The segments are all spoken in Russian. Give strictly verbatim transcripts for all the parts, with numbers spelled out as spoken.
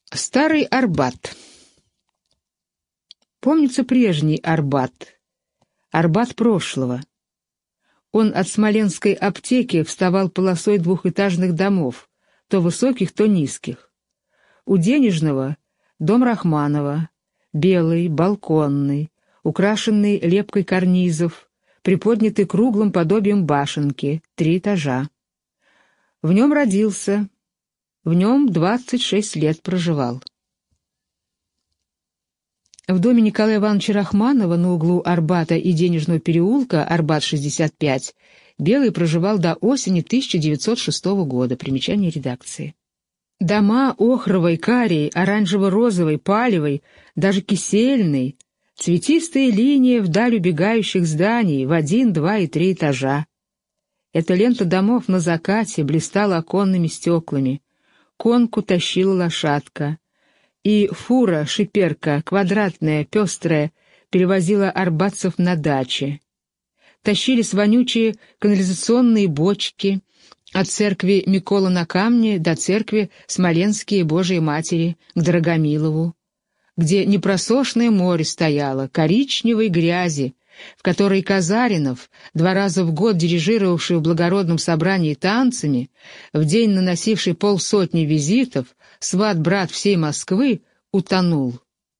Старый Арбат. Помнится прежний Арбат, Арбат прошлого. Он от Смоленской аптеки вставал полосой двухэтажных домов, то высоких, то низких. У Денежного — дом Рахманова, белый, балконный, украшенный лепкой карнизов, приподнятый круглым подобием башенки, три этажа. В нем родился, в нем двадцать шесть лет проживал. В доме Николая Ивановича Рахманова на углу Арбата и Денежного переулка, Арбат шестьдесят пять, Белый проживал до осени тысяча девятьсот шестого года. Примечание редакции. Дома охровой, карий, оранжево-розовой, палевой, даже кисельной, цветистые линии вдаль убегающих зданий в один, два и три этажа. Эта лента домов на закате блистала оконными стеклами. Конку тащила лошадка. И фура, шиперка, квадратная, пестрая, перевозила арбатцев на даче. Тащились вонючие канализационные бочки от церкви Микола на Камне до церкви Смоленские Божией Матери к Драгомилову, где непросошное море стояло, коричневой грязи, в которой Казаринов, два раза в год дирижировавший в благородном собрании танцами, в день наносивший полсотни визитов, сват-брат всей Москвы, утонул.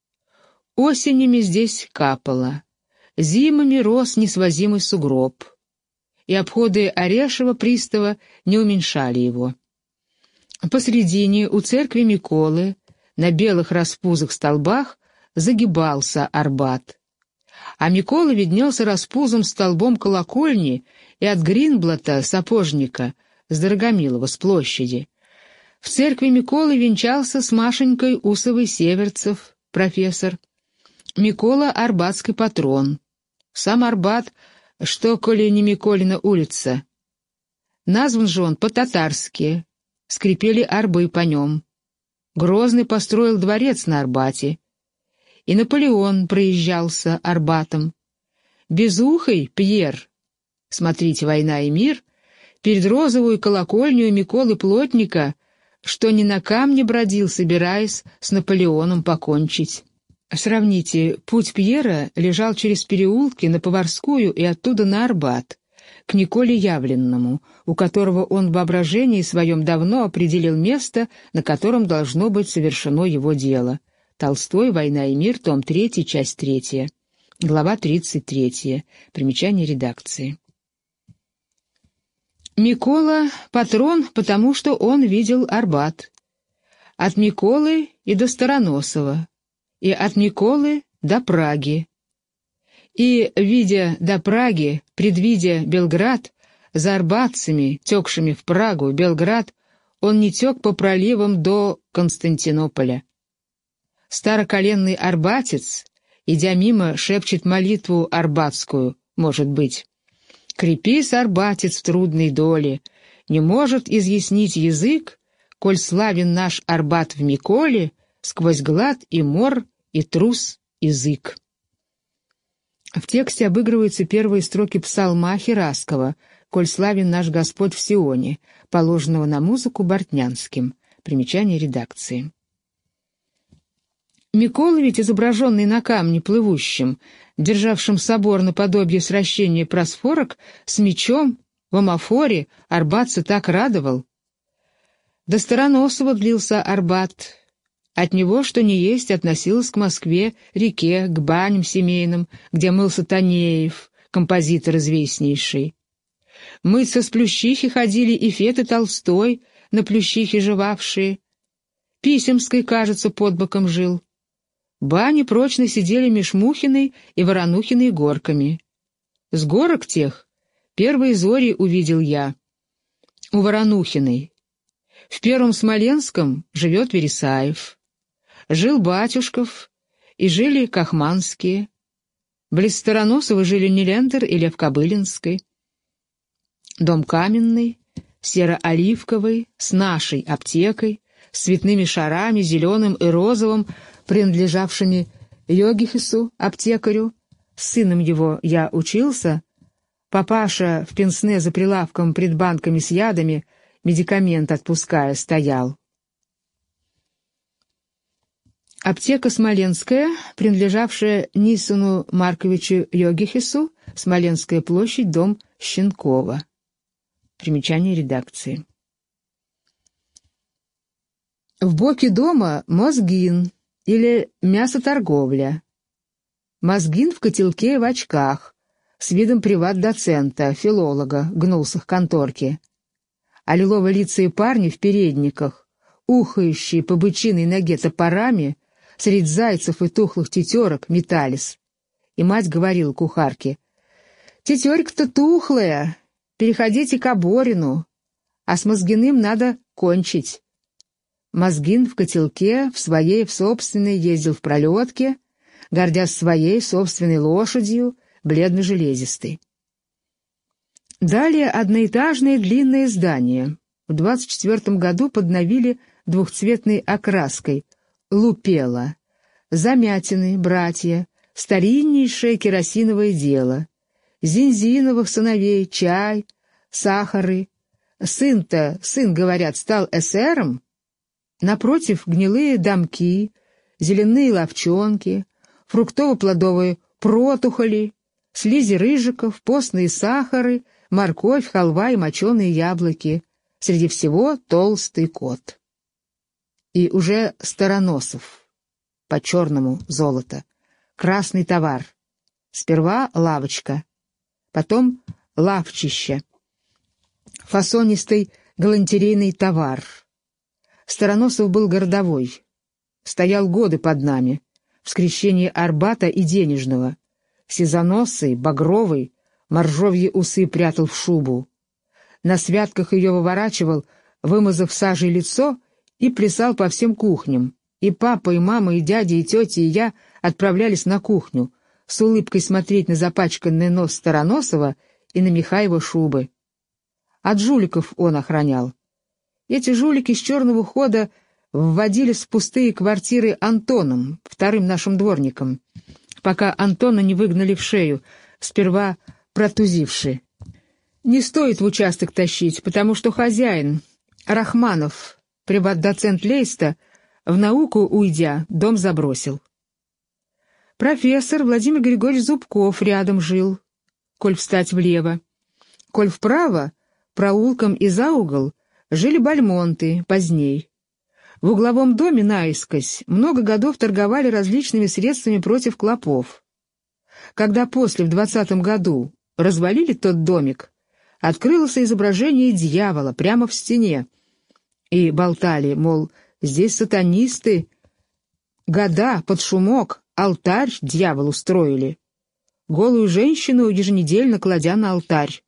Осенями здесь капало, зимами рос несвозимый сугроб, и обходы Орешева пристава не уменьшали его. Посредине, у церкви Миколы, на белых распузых столбах, загибался Арбат, а Микола виднелся распузым столбом колокольни и от Гринблата, сапожника, с Дорогомилова, с площади. В церкви Миколы венчался с Машенькой Усовой Северцев, профессор. Микола — арбатский патрон. Сам Арбат, что, коли не Миколина улица. Назван же он по-татарски, скрипели арбы по нем. Грозный построил дворец на Арбате. И Наполеон проезжался Арбатом. Безухой Пьер, смотрите «Война и мир», перед розовую колокольню Миколы Плотника, что ни на камне бродил, собираясь с Наполеоном покончить. Сравните, путь Пьера лежал через переулки на Поварскую и оттуда на Арбат, к Николе Явленному, у которого он в воображении своем давно определил место, на котором должно быть совершено его дело. Толстой, «Война и мир», том третий, часть третья, глава тридцать третья, примечание редакции. Микола — патрон, потому что он видел Арбат. От Миколы и до Староносова, и от Миколы до Праги. И, видя до Праги, предвидя Белград, за арбатцами, текшими в Прагу, Белград, он не тек по проливам до Константинополя. Староколенный арбатец, идя мимо, шепчет молитву арбатскую, может быть. «Крепись, арбатец, в трудной доле, не может изъяснить язык, коль славен наш Арбат в Миколе, сквозь глад и мор, и трус язык». В тексте обыгрываются первые строки псалма Хераскова «Коль славен наш Господь в Сионе», положенного на музыку Бортнянским. Примечание редакции. Микола ведь, изображенный на камне плывущим, державшим собор наподобие сращения просфорок, с мечом, в амафоре, арбатца так радовал. До Староносова длился Арбат. От него, что ни есть, относилось к Москве, реке, к баням семейным, где мылся Танеев, композитор известнейший. Мыться с Плющихи ходили и Фет, и Толстой, на Плющихе живавшие. Писемской, кажется, под боком жил. Бани прочно сидели меж Мухиной и Воронухиной горками. С горок тех первые зори увидел я. У Воронухиной. В Первом Смоленском живет Вересаев. Жил Батюшков, и жили Кахманские. Близ Староносова жили Нелендер и Лев Кобылинский. Дом каменный, серо-оливковый, с нашей аптекой, с цветными шарами, зеленым и розовым, принадлежавшими Йогихесу, аптекарю. С сыном его я учился. Папаша в пенсне за прилавком пред банками с ядами, медикамент отпуская, стоял. Аптека Смоленская, принадлежавшая Нисону Марковичу Йогихесу, Смоленская площадь, дом Щенкова. Примечание редакции. В боке дома Мозгин или мясоторговля. Мозгин в котелке и в очках, с видом приват-доцента, филолога, гнулся к конторке. А лилово-лицые парни в передниках, ухающие по бычиной ноге топорами, средь зайцев и тухлых тетерок метались. И мать говорила кухарке: «Тетерка-то тухлая, переходите к Оборину, а с Мозгиным надо кончить». Мозгин в котелке, в своей, в собственной, ездил в пролетке, гордясь своей собственной лошадью, бледно-железистой. Далее одноэтажное длинное здание. В двадцать четвертом году подновили двухцветной окраской, лупело, замятины, братья, стариннейшее керосиновое дело, Зинзиновых сыновей, чай, сахары. Сын-то, сын, говорят, стал эсером. Напротив гнилые домки, зеленые ловчонки, фруктово-плодовые протухоли, слизи рыжиков, постные сахары, морковь, халва и моченые яблоки. Среди всего толстый кот. И уже Староносов, по-черному золото, красный товар. Сперва лавочка, потом лавчище, фасонистый галантерейный товар. Староносов был городовой, стоял годы под нами, в скрещении Арбата и Денежного, сизоносый, багровый, моржовьи усы прятал в шубу. На святках ее выворачивал, вымазав сажей лицо, и плясал по всем кухням. И папа, и мама, и дядя, и тетя, и я отправлялись на кухню, с улыбкой смотреть на запачканный нос Староносова и на меха его шубы. От жуликов он охранял. Эти жулики с черного хода вводились в пустые квартиры Антоном, вторым нашим дворником, пока Антона не выгнали в шею, сперва протузивши. Не стоит в участок тащить, потому что хозяин, Рахманов, приват-доцент Лейста, в науку уйдя, дом забросил. Профессор Владимир Григорьевич Зубков рядом жил, коль встать влево. Коль вправо, проулком и за угол, жили Бальмонты, поздней. В угловом доме наискось много годов торговали различными средствами против клопов. Когда после, в двадцатом году, развалили тот домик, открылось изображение дьявола прямо в стене, и болтали, мол, здесь сатанисты, года под шумок, алтарь дьяволу устроили, голую женщину еженедельно кладя на алтарь.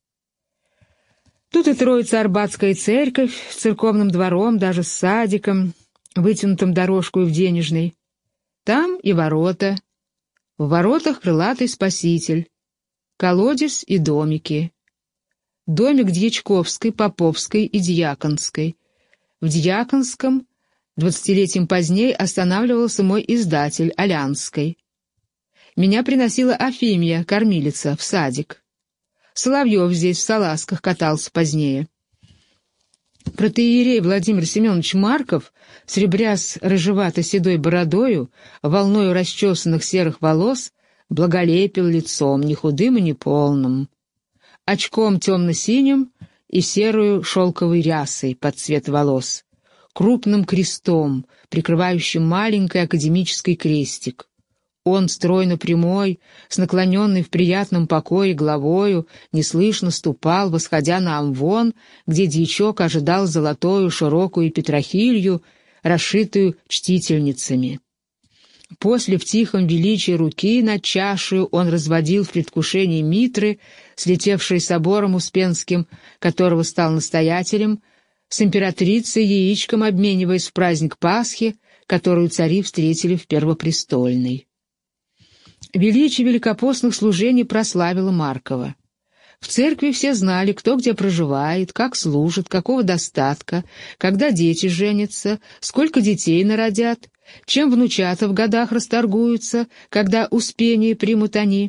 Тут и Троица-Арбатская церковь с церковным двором, даже с садиком, вытянутым дорожкой в Денежной. Там и ворота. В воротах крылатый спаситель, колодец и домики. Домик Дьячковской, Поповской и Дьяконской. В Дьяконском двадцатилетием поздней останавливался мой издатель Алянской. Меня приносила Афимья, кормилица, в садик. Соловьев здесь в салазках катался позднее. Протоиерей Владимир Семенович Марков, сребряс рыжевато-седой бородою, волною расчесанных серых волос, благолепил лицом, ни худым и ни полным, очком темно-синим и серую шелковой рясой под цвет волос, крупным крестом, прикрывающим маленький академический крестик. Он, стройно прямой, с наклоненной в приятном покое головою, неслышно ступал, восходя на амвон, где дьячок ожидал золотую широкую петрохилью, расшитую чтительницами. После в тихом величии руки над чашею он разводил в предвкушении митры, слетевшей собором Успенским, которого стал настоятелем, с императрицей яичком обмениваясь в праздник Пасхи, которую цари встретили в Первопрестольной. Величие великопостных служений прославило Маркова. В церкви все знали, кто где проживает, как служит, какого достатка, когда дети женятся, сколько детей народят, чем внучата в годах расторгуются, когда успение примут они.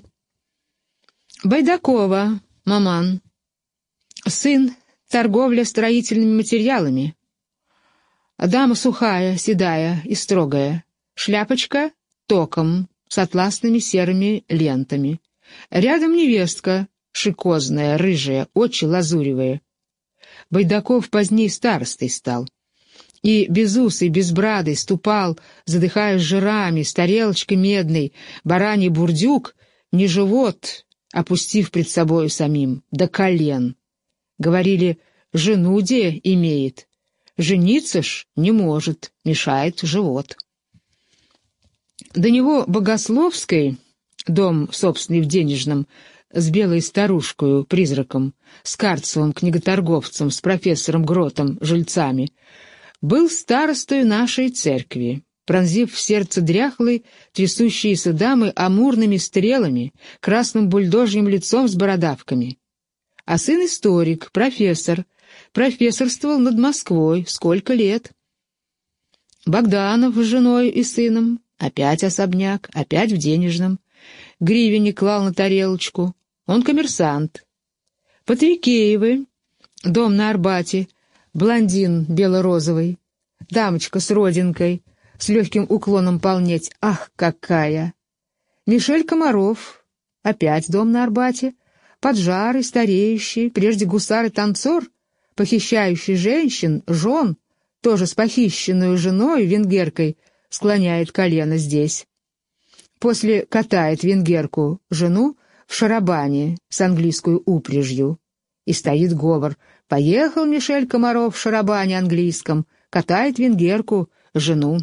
Байдакова, маман. Сын, торговля строительными материалами. Дама сухая, седая и строгая, Шляпочка током с атласными серыми лентами. Рядом невестка, шикозная, рыжая, очи лазуревые. Байдаков поздней старостой стал. И безусый, безбрадый ступал, задыхаясь жирами, с тарелочкой медной, бараний бурдюк, не живот, опустив пред собою самим, до колен. Говорили, жену де имеет, жениться ж не может, мешает живот. До него Богословской, дом собственный в Денежном, с белой старушкою, призраком, с Карцевым, книготорговцем, с профессором Гротом, жильцами, был старостою нашей церкви, пронзив в сердце дряхлой, трясущиеся дамы амурными стрелами, красным бульдожьим лицом с бородавками. А сын историк, профессор, профессорствовал над Москвой сколько лет. Богданов с женой и сыном, опять особняк, опять в Денежном. Гривенник клал на тарелочку, он коммерсант. Патрикеевы, дом на Арбате, блондин бело-розовый, дамочка с родинкой, с легким уклоном полнеть, ах, какая! Мишель Комаров, опять дом на Арбате, поджарый, стареющий, прежде гусар и танцор, похищающий женщин, жен, тоже с похищенную женой, венгеркой, склоняет колено здесь. После катает венгерку, жену, в шарабане с английскую упряжью. И стоит говор: поехал Мишель Комаров в шарабане английском, катает венгерку, жену.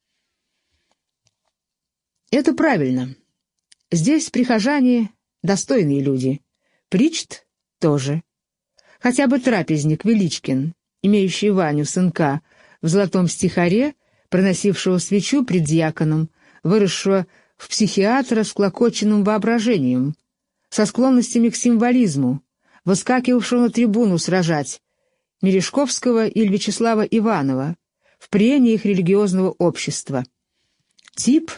Это правильно. Здесь прихожане достойные люди. Причт тоже. Хотя бы трапезник Величкин, имеющий Ваню, сынка, в золотом стихаре, проносившего свечу пред дьяконом, выросшего в психиатра с клокоченным воображением, со склонностями к символизму, выскакивавшего на трибуну сражать Мережковского или Вячеслава Иванова в прениях религиозного общества. Тип.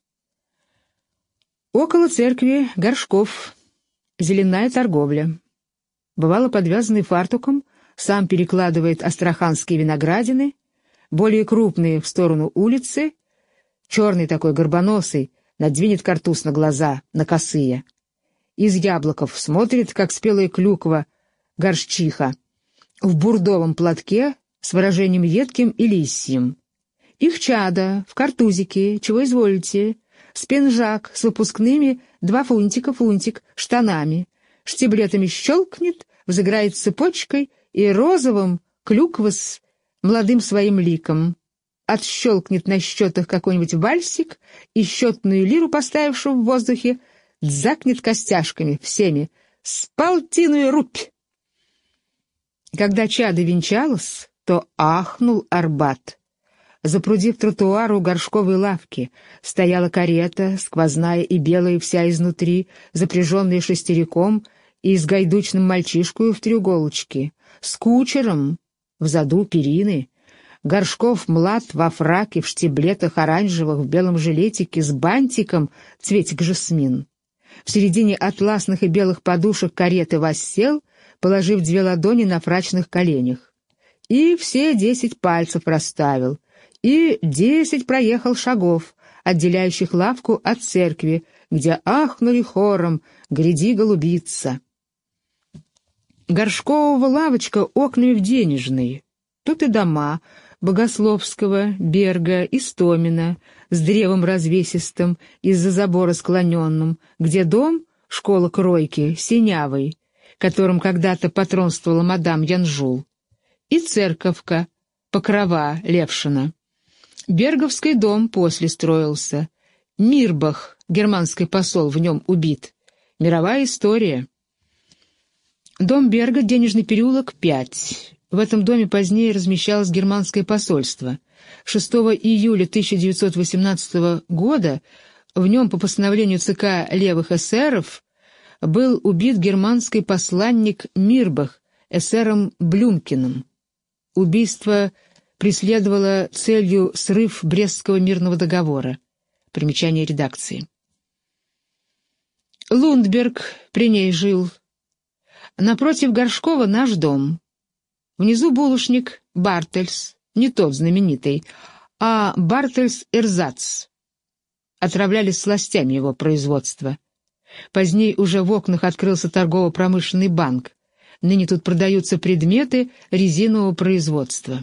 Около церкви Горшков, зеленая торговля. Бывало подвязанный фартуком, сам перекладывает астраханские виноградины, более крупные в сторону улицы, черный такой горбоносый, надвинет картуз на глаза, на косые. Из яблоков смотрит, как спелая клюква, горшчиха, в бурдовом платке с выражением едким и лисьим. Их чада, в картузике, чего изволите, спинжак с выпускными два фунтика фунтик штанами, штиблетами щелкнет, взыграет цепочкой и розовым клюква с молодым своим ликом. Отщелкнет на счетах какой-нибудь вальсик и счетную лиру, поставившую в воздухе, дзакнет костяшками всеми с полтиную рупь. Когда чадо венчалось, то ахнул Арбат. Запрудив тротуар у Горшковой лавки, стояла карета, сквозная и белая вся изнутри, запряженная шестериком и с гайдучным мальчишкою в треуголочке, с кучером, взаду перины. Горшков млад во фраке, в штиблетах оранжевых, в белом жилетике, с бантиком, цветик жасмин. В середине атласных и белых подушек кареты воссел, положив две ладони на фрачных коленях. И все десять пальцев расставил, и десять проехал шагов, отделяющих лавку от церкви, где ахнули хором «Гряди, голубица». Горшкового лавочка окнами в Денежной. Тут и дома Богословского, Берга, Истомина с древом развесистым, из-за забора склоненным, где дом, школа Кройки, синявый, которым когда-то патронствовала мадам Янжул, и церковка, Покрова Левшина. Берговский дом после строился. Мирбах, германский посол, в нем убит. Мировая история. Дом Берга, Денежный переулок, пять. В этом доме позднее размещалось германское посольство. шестого июля тысяча девятьсот восемнадцатого года в нем по постановлению ЦК левых эсеров был убит германский посланник Мирбах эсером Блюмкиным. Убийство преследовало целью срыв Брестского мирного договора. Примечание редакции. Лундберг при ней жил. Напротив Горшкова наш дом. Внизу булочник Бартельс, не тот знаменитый, а Бартельс-Эрзац. Отравляли сластями его производства. Позднее уже в окнах открылся торгово-промышленный банк. Ныне тут продаются предметы резинового производства.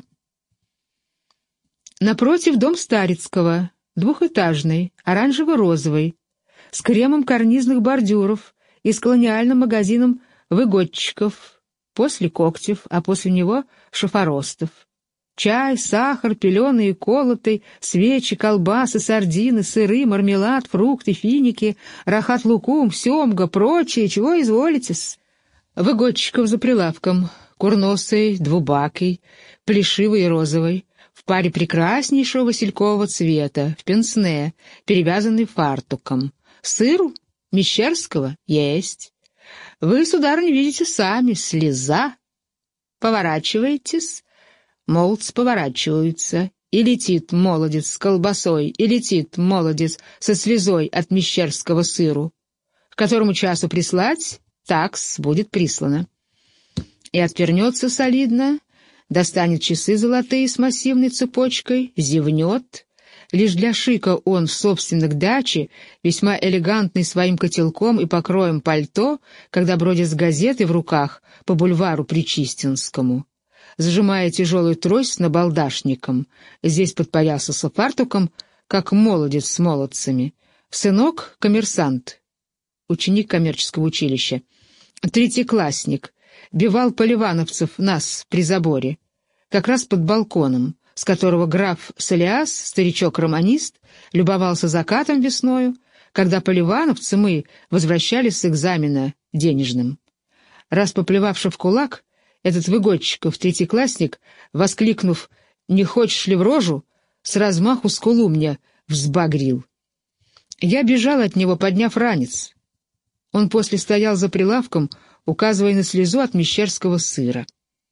Напротив дом Старицкого, двухэтажный, оранжево-розовый, с кремом карнизных бордюров и с колониальным магазином выгодчиков, после Когтев, а после него Шафоростов. Чай, сахар, пеленый и колотый, свечи, колбасы, сардины, сыры, мармелад, фрукты, финики, рахат-лукум, семга, прочее, чего изволитесь. Выгодчиков за прилавком, курносый, двубакий, плешивый и розовый, в паре прекраснейшего василькового цвета, в пенсне, перевязанный фартуком. Сыру? Мещерского? Есть. Вы, сударыня, видите сами, слеза. Поворачиваетесь, молодцы поворачиваются, и летит молодец с колбасой, и летит молодец со слезой от мещерского сыру. К которому часу прислать, такс будет прислано. И отвернется солидно, достанет часы золотые с массивной цепочкой, зевнет. Лишь для шика он в собственных даче, весьма элегантный своим котелком и покроем пальто, когда бродит с газетой в руках по бульвару Причистинскому. Зажимая тяжелую трость с набалдашником, здесь подпоясался фартуком, как молодец с молодцами. Сынок — коммерсант, ученик коммерческого училища, третьеклассник, бивал поливановцев нас при заборе, как раз под балконом, с которого граф Солиас, старичок-романист, любовался закатом весною, когда поливановцы мы возвращались с экзамена денежным. Раз поплевавши в кулак, этот выгодчиков третьеклассник, воскликнув «Не хочешь ли в рожу?», с размаху скулу мне взбагрил. Я бежал от него, подняв ранец. Он после стоял за прилавком, указывая на слезу от мещерского сыра.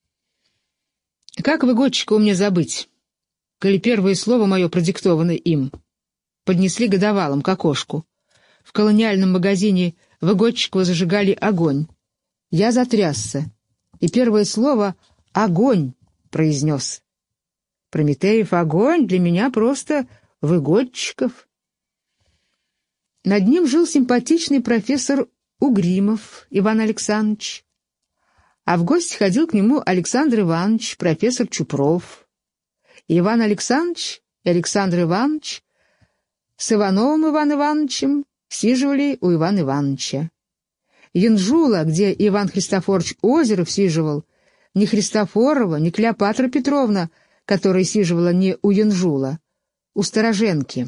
Как выгодчика у меня забыть, коли первое слово мое продиктовано им? Поднесли годовалым к окошку. В колониальном магазине Выгодчикова зажигали огонь. Я затрясся, и первое слово «огонь» произнес. Прометеев огонь для меня просто Выгодчиков. Над ним жил симпатичный профессор Угримов Иван Александрович, а в гости ходил к нему Александр Иванович, профессор Чупров. И Иван Александрович и Александр Иванович с Ивановым Иван Ивановичем сиживали у Ивана Ивановича. Янжула, где Иван Христофорович Озеров сиживал, не Христофорова, не Клеопатра Петровна, которая сиживала не у Янжула, у Стороженки.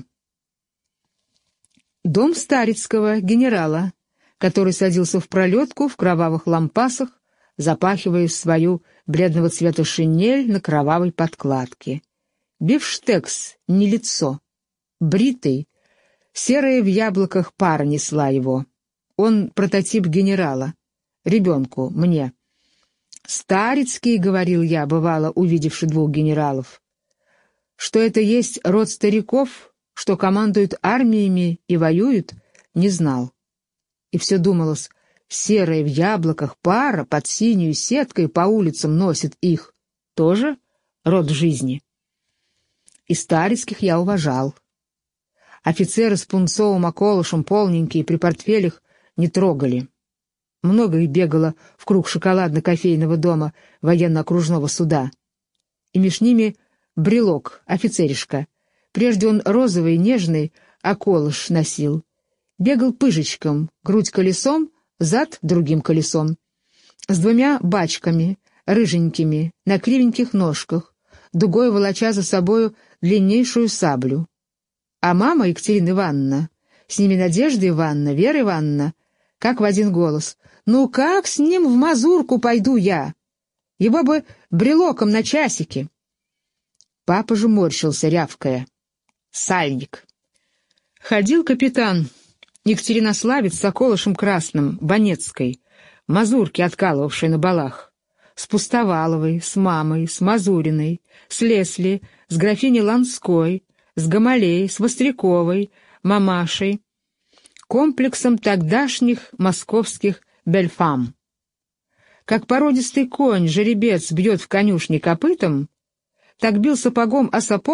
Дом Старицкого, генерала, который садился в пролетку в кровавых лампасах, запахивая свою бледного цвета шинель на кровавой подкладке. Бифштекс, не лицо, бритый, серая в яблоках пара несла его. Он прототип генерала, ребенку, мне. «Старицкий», — говорил я, бывало, увидевши двух генералов, что это есть род стариков, что командуют армиями и воюют, не знал. И все думалось, серая в яблоках пара под синюю сеткой по улицам носит их. Тоже род жизни. И Старицких я уважал. Офицеры с пунцовым околышем, полненькие, при портфелях, не трогали. Много их бегало в круг шоколадно-кофейного дома военно-окружного суда. И меж ними брелок, офицеришка. Прежде он розовый, нежный, околыш носил. Бегал пыжечком, грудь колесом, зад другим колесом. С двумя бачками, рыженькими, на кривеньких ножках, дугой волоча за собою длиннейшую саблю. А мама Екатерина Ивановна, с ними Надежда Ивановна, Вера Ивановна, как в один голос: «Ну как с ним в мазурку пойду я? Его бы брелоком на часики». Папа же морщился, рявкая: «Сальник». Ходил капитан Екатеринославец с околышем красным, Банецкой, мазурки откалывавшей на балах, с Пустоваловой, с мамой, с Мазуриной, с Лесли, с графиней Ланской, с Гамалей, с Востряковой, мамашей, комплексом тогдашних московских бельфам. Как породистый конь жеребец бьет в конюшне копытом, так бил сапогом о сапог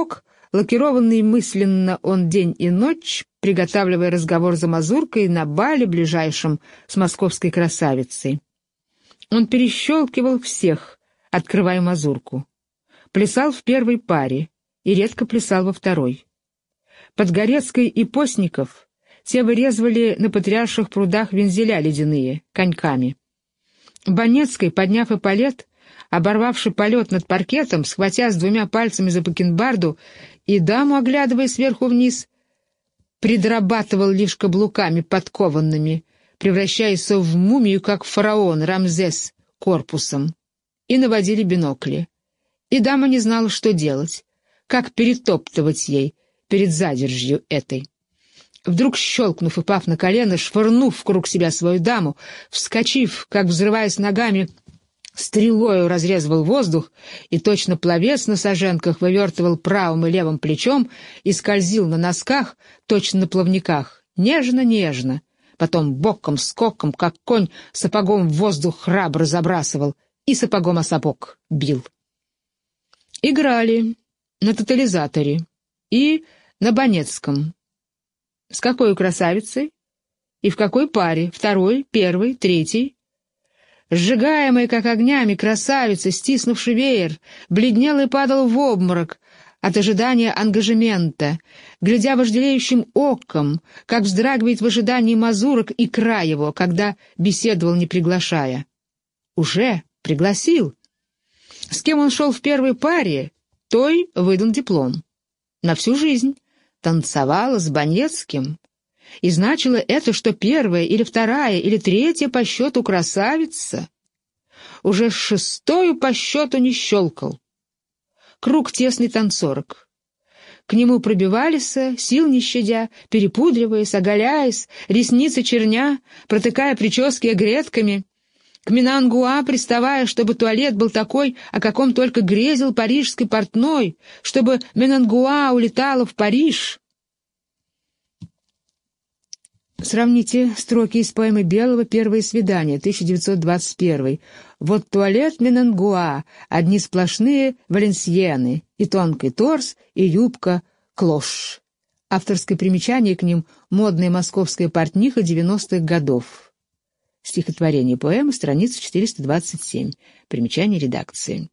лакированный мысленно он день и ночь, приготавливая разговор за мазуркой на бале ближайшем с московской красавицей. Он перещелкивал всех, открывая мазурку. Плясал в первой паре и редко плясал во второй. Подгорецкой и Постников те вырезывали на патриарших прудах вензеля ледяные, коньками. Банецкой, подняв эполет, оборвавший полет над паркетом, схватя с двумя пальцами за бакенбарду и даму, оглядывая сверху вниз, придрабатывал лишь каблуками подкованными, превращаясь в мумию, как фараон Рамзес, корпусом. И наводили бинокли. И дама не знала, что делать, как перетоптывать ей перед задержью этой. Вдруг, щелкнув и пав на колено, швырнув в круг себя свою даму, вскочив, как взрываясь ногами, стрелою разрезывал воздух и точно пловец на саженках вывертывал правым и левым плечом и скользил на носках, точно на плавниках, нежно-нежно, потом боком, скоком, как конь, сапогом в воздух храбро забрасывал и сапогом о сапог бил. Играли на тотализаторе и на Банецком. С какой красавицей? И в какой паре? Второй, первый, третий? Сжигаемая, как огнями, красавица, стиснувший веер, бледнел и падал в обморок от ожидания ангажемента, глядя вожделеющим оком, как вздрагивает в ожидании мазурок икра его, когда беседовал, не приглашая. Уже пригласил. С кем он шел в первой паре, той выдан диплом. На всю жизнь. Танцевала с Банецким, и значило это, что первая или вторая или третья по счету красавица уже шестою по счету не щелкал. Круг тесный танцорок. К нему пробивались, сил не щадя, перепудриваясь, оголяясь, ресницы черня, протыкая прически гретками, к Менангуа приставая, чтобы туалет был такой, о каком только грезил парижский портной, чтобы Менангуа улетала в Париж. Сравните строки из поэмы Белого «Первое свидание», тысяча девятьсот двадцать первый. «Вот туалет Менангуа, одни сплошные валенсьены, и тонкий торс, и юбка клош». Авторское примечание к ним «Модная московская портниха девяностых годов». Стихотворение поэмы, страница четыреста двадцать семь. Примечание редакции.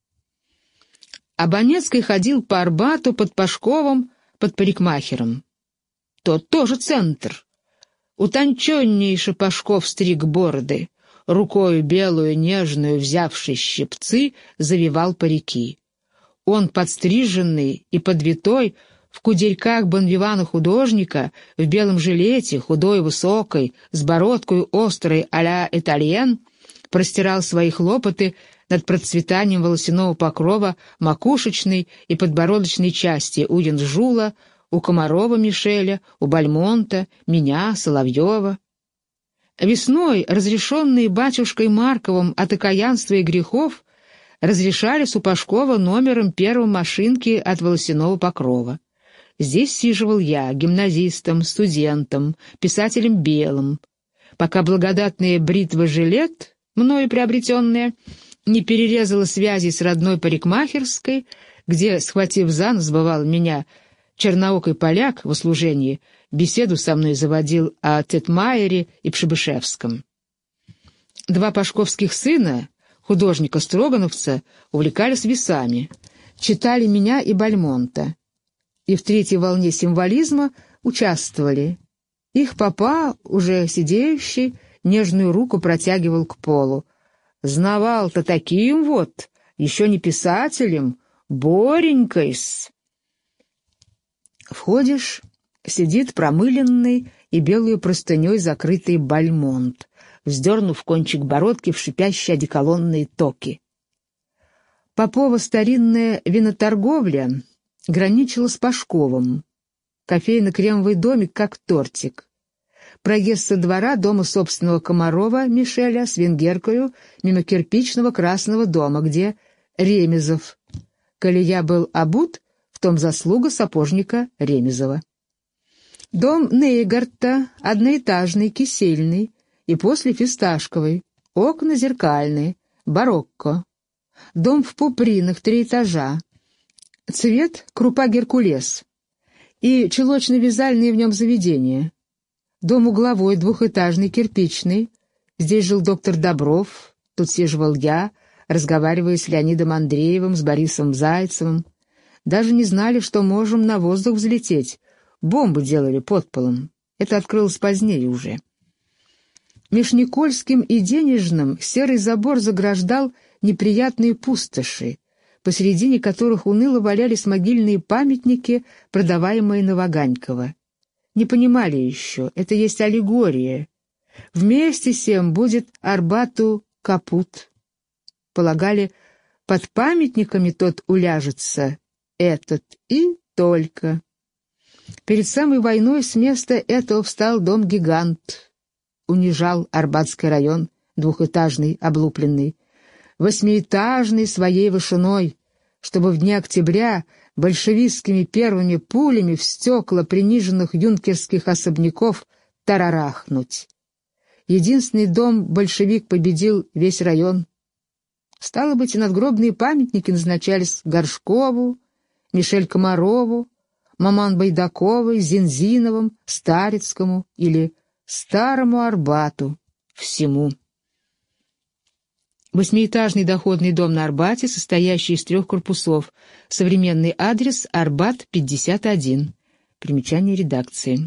А Банецкий ходил по Арбату под Пашковым, под парикмахером. Тот тоже центр. Утонченнейший Пашков стриг бороды, рукою белую нежную, взявший щипцы, завивал парики. Он, подстриженный и подвитой, в кудельках бонвивана художника, в белом жилете, худой, высокой, с бородкой острой а-ля итальен, простирал свои хлопоты над процветанием волосяного покрова макушечной и подбородочной части у Янжула, у Комарова Мишеля, у Бальмонта, меня, Соловьева. Весной, разрешенные батюшкой Марковым от окаянства и грехов, разрешались у Пашкова номером первой машинки от волосяного покрова. Здесь сиживал я, гимназистом, студентом, писателем белым, пока благодатная бритва-жилет, мною приобретенная, не перерезала связи с родной парикмахерской, где, схватив за нос, бывал меня, черноокий поляк в услужении, беседу со мной заводил о Тетмайере и Пшебышевском. Два пашковских сына, художника-строгановца, увлекались весами, читали меня и Бальмонта, и в третьей волне символизма участвовали. Их папа, уже сидеющий, нежную руку протягивал к полу. Знавал-то таким вот, еще не писателем, Боренькой-с. Входишь, сидит промыленный и белую простыней закрытый Бальмонт, вздернув кончик бородки в шипящие одеколонные токи. Попова старинная виноторговля граничила с Пашковым. Кофейно-кремовый домик, как тортик. Проезд со двора дома собственного Комарова Мишеля с венгеркою мимо кирпичного красного дома, где Ремезов. Колея был обут, в том заслуга сапожника Ремезова. Дом Нейгарта, одноэтажный, кисельный, и после фисташковый, окна зеркальные, барокко. Дом в Пупринах, три этажа. Цвет — крупа Геркулес. И чулочно-вязальные в нем заведения. Дом угловой, двухэтажный, кирпичный. Здесь жил доктор Добров, тут сиживал я, разговаривая с Леонидом Андреевым, с Борисом Зайцевым. Даже не знали, что можем на воздух взлететь. Бомбы делали под полом. Это открылось позднее уже. Меж Никольским и Денежным серый забор заграждал неприятные пустоши, посередине которых уныло валялись могильные памятники, продаваемые на Ваганькова. Не понимали еще, это есть аллегория. Вместе с тем будет Арбату капут. Полагали, под памятниками тот уляжется, этот, и только. Перед самой войной с места этого встал дом-гигант. Унижал Арбатский район, двухэтажный, облупленный, восьмиэтажный своей вышиной, чтобы в дни октября большевистскими первыми пулями в стекла приниженных юнкерских особняков тарарахнуть. Единственный дом большевик победил весь район. Стало быть, и надгробные памятники назначались Горшкову, Мишель Комарову, Маман Байдаковой, Зинзиновым, Старицкому или Старому Арбату, всему. Восьмиэтажный доходный дом на Арбате, состоящий из трех корпусов. Современный адрес — Арбат, пятьдесят один. Примечание редакции.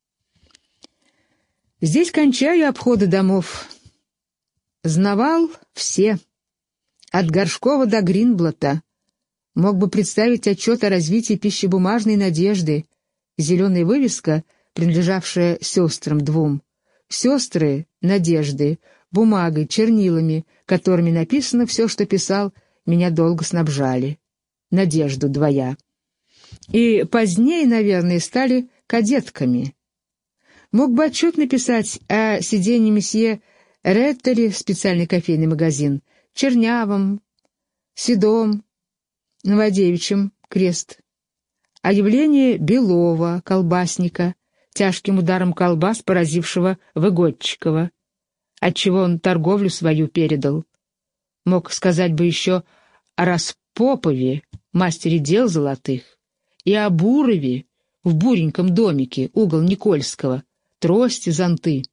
Здесь кончаю обходы домов. Знавал все. От Горшкова до Гринблата. Мог бы представить отчет о развитии пищебумажной надежды. Зеленая вывеска, принадлежавшая сестрам двум. Сестры Надежды, бумагой, чернилами, которыми написано все, что писал, меня долго снабжали. Надежду двоя. И позднее, наверное, стали кадетками. Мог бы отчет написать о сидении месье Реттере, специальный кофейный магазин, Чернявом, Седом, Новодевичьем, крест. О явлении Белова, колбасника, тяжким ударом колбас, поразившего Выгодчикова, отчего он торговлю свою передал. Мог сказать бы еще о Распопове, мастере дел золотых, и о Бурове в буреньком домике, угол Никольского, трости, зонты.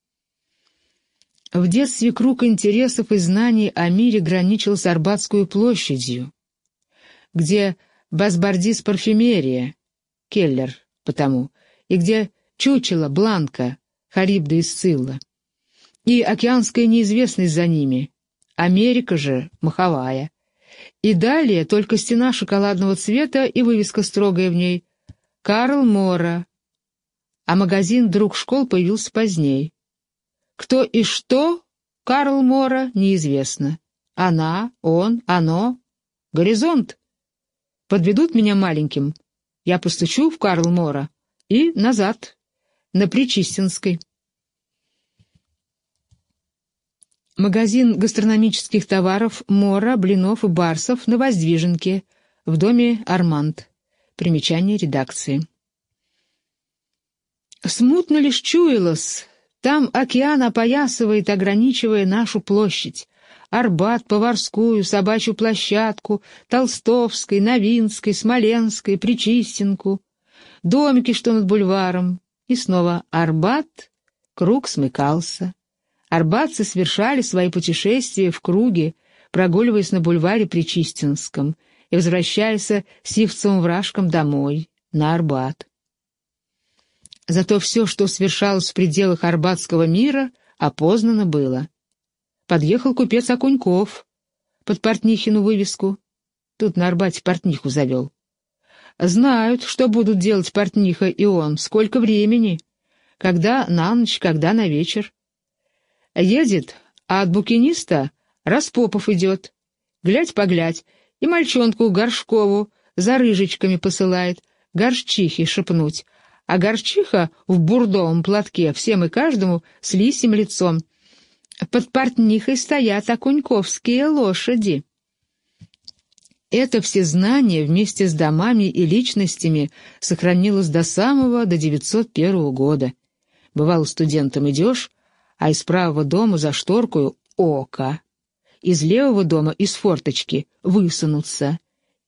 В детстве круг интересов и знаний о мире граничил с Арбатскую площадью, где Басбардис парфюмерия, Келлер потому, и где чучело, Бланка, Харибда и Сцилла, и океанская неизвестность за ними, Америка же маховая, и далее только стена шоколадного цвета и вывеска строгая в ней «Карл Мора», а магазин «Друг школ» появился поздней. Кто и что Карл Мора, неизвестно. Она, он, оно, горизонт. Подведут меня маленьким, я постучу в Карл Мора и назад, на Причистинской. Магазин гастрономических товаров Мора, блинов и барсов на Воздвиженке, в доме Арманд. Примечание редакции. Смутно лишь чуялось, там океан опоясывает, ограничивая нашу площадь. Арбат, Поварскую, Собачью площадку, Толстовской, Новинской, Смоленской, Причистенку, домики, что над бульваром. И снова Арбат, круг смыкался. Арбатцы совершали свои путешествия в круге, прогуливаясь на бульваре Причистенском и возвращаясь сивцевым вражком домой, на Арбат. Зато все, что совершалось в пределах арбатского мира, опознано было. Подъехал купец Окуньков под портнихину вывеску. Тут на Арбате портниху завел. Знают, что будут делать портниха и он, сколько времени, когда на ночь, когда на вечер. Едет, а от букиниста Распопов идет. Глядь-поглядь, и мальчонку Горшкову за рыжечками посылает, горшчихи шепнуть, а горчиха в бурдовом платке всем и каждому с лисьим лицом. Под портнихой стоят окуньковские лошади. Это всезнание вместе с домами и личностями сохранилось до самого, до девятьсот первого года. Бывало, студентом идешь, а из правого дома за шторкою око, из левого дома из форточки высунутся,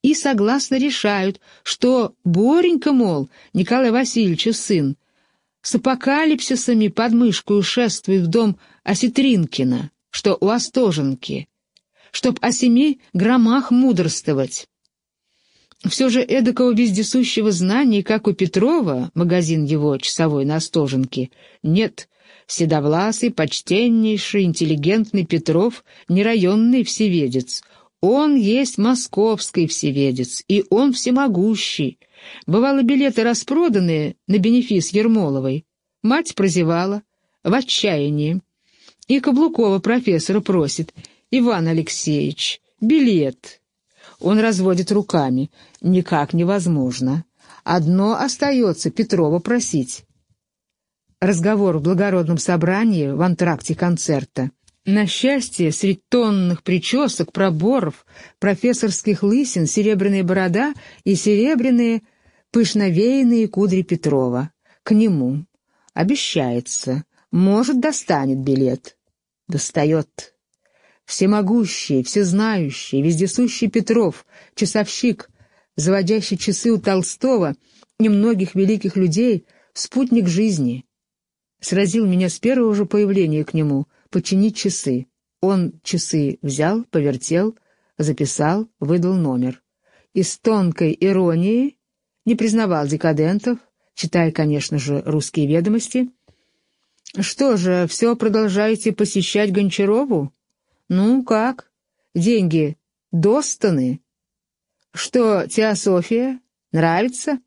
и согласно решают, что Боренька, мол, Николай Васильевича сын, с апокалипсисами под мышкою шествует в дом Осетринкина, что у Остоженки, чтоб о семи громах мудрствовать. Все же эдакого вездесущего знания, как у Петрова, магазин его часовой на Остоженке, нет. Седовласый, почтеннейший, интеллигентный Петров не районный всеведец. Он есть московский всеведец, и он всемогущий. Бывало, билеты распроданные на бенефис Ермоловой. Мать прозевала, в отчаянии. И Каблукова профессора просит: «Иван Алексеевич, билет». Он разводит руками: «Никак невозможно. Одно остается Петрова просить». Разговор в благородном собрании в антракте концерта. На счастье, средь тонных причесок, проборов, профессорских лысин, серебряная борода и серебряные пышновеянные кудри Петрова. К нему. Обещается. Может, достанет билет. Достает. Всемогущий, всезнающий, вездесущий Петров, часовщик, заводящий часы у Толстого и многих великих людей, спутник жизни. Сразил меня с первого же появления к нему починить часы. Он часы взял, повертел, записал, выдал номер. И с тонкой иронией не признавал декадентов, читая, конечно же, «Русские ведомости». «Что же, все продолжаете посещать Гончарову? Ну, как? Деньги достаны? Что, теософия? Нравится?»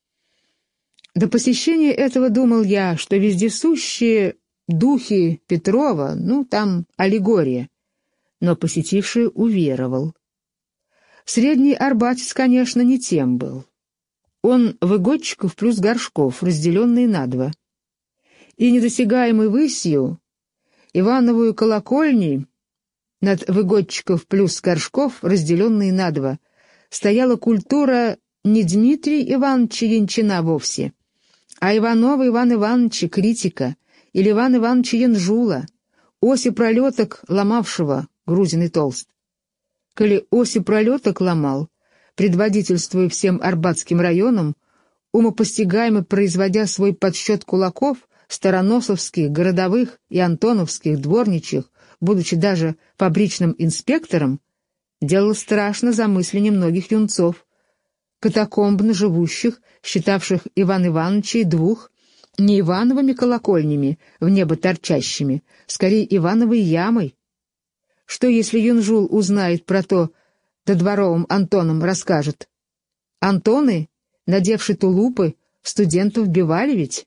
До посещения этого думал я, что вездесущие духи Петрова, ну, там аллегория, но посетивший уверовал. Средний арбатец, конечно, не тем был. Он выгодчиков плюс горшков, разделенные на два. И недосягаемой высью Ивановую колокольней над выгодчиков плюс горшков, разделенные на два, стояла культура не Дмитрия Ивановича Янчина вовсе, а Иванова Ивана Ивановича, критика, или Ивана Ивановича Янжула, оси пролеток ломавшего Грузин и Толст. Коли оси пролеток ломал, предводительствуя всем арбатским районам, умопостигаемо производя свой подсчет кулаков, староносовских, городовых и антоновских дворничих, будучи даже фабричным инспектором, делал страшно замысление многих юнцов, катакомбно живущих, считавших Ивана Ивановича двух не Ивановыми колокольнями, в небо торчащими, скорее Ивановой ямой. Что, если Янжул узнает про то, да дворовым Антоном расскажет? Антоны, надевши тулупы, студентов бивали ведь?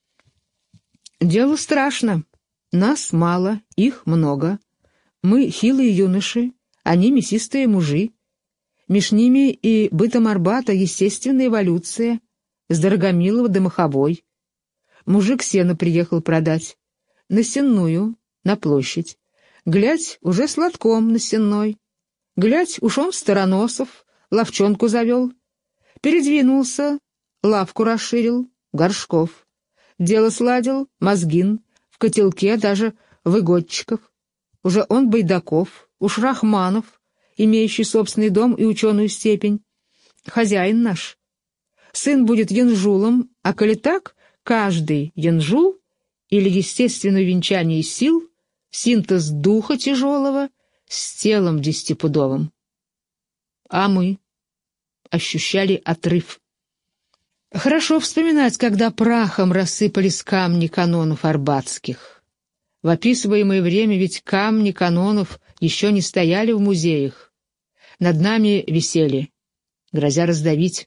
Дело страшно. Нас мало, их много. Мы хилые юноши, они мясистые мужи. Меж ними и бытом Арбата естественная эволюция, с Дорогомилова до Маховой. Мужик сено приехал продать. На Сенную, на площадь. Глядь, уже с лотком на Сенной. Глядь, уж он Староносов, ловчонку завел. Передвинулся, лавку расширил, Горшков. Дело сладил, Мозгин, в котелке даже Выгодчиков. Уже он Байдаков, уж Рахманов, имеющий собственный дом и ученую степень. Хозяин наш. Сын будет Янжулом, а коли так, каждый Янжул или естественное венчание сил, синтез духа тяжелого с телом десятипудовым. А мы ощущали отрыв. Хорошо вспоминать, когда прахом рассыпались камни канонов арбатских. В описываемое время ведь камни канонов еще не стояли в музеях. Над нами висели, грозя раздавить.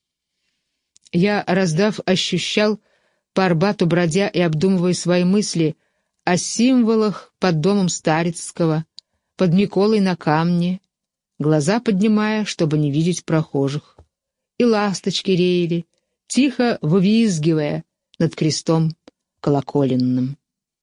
Я, раздав, ощущал, по Арбату бродя и обдумывая свои мысли о символах под домом Старицкого, под Миколой на камне, глаза поднимая, чтобы не видеть прохожих. И ласточки реяли, тихо вывизгивая над крестом колоколенным.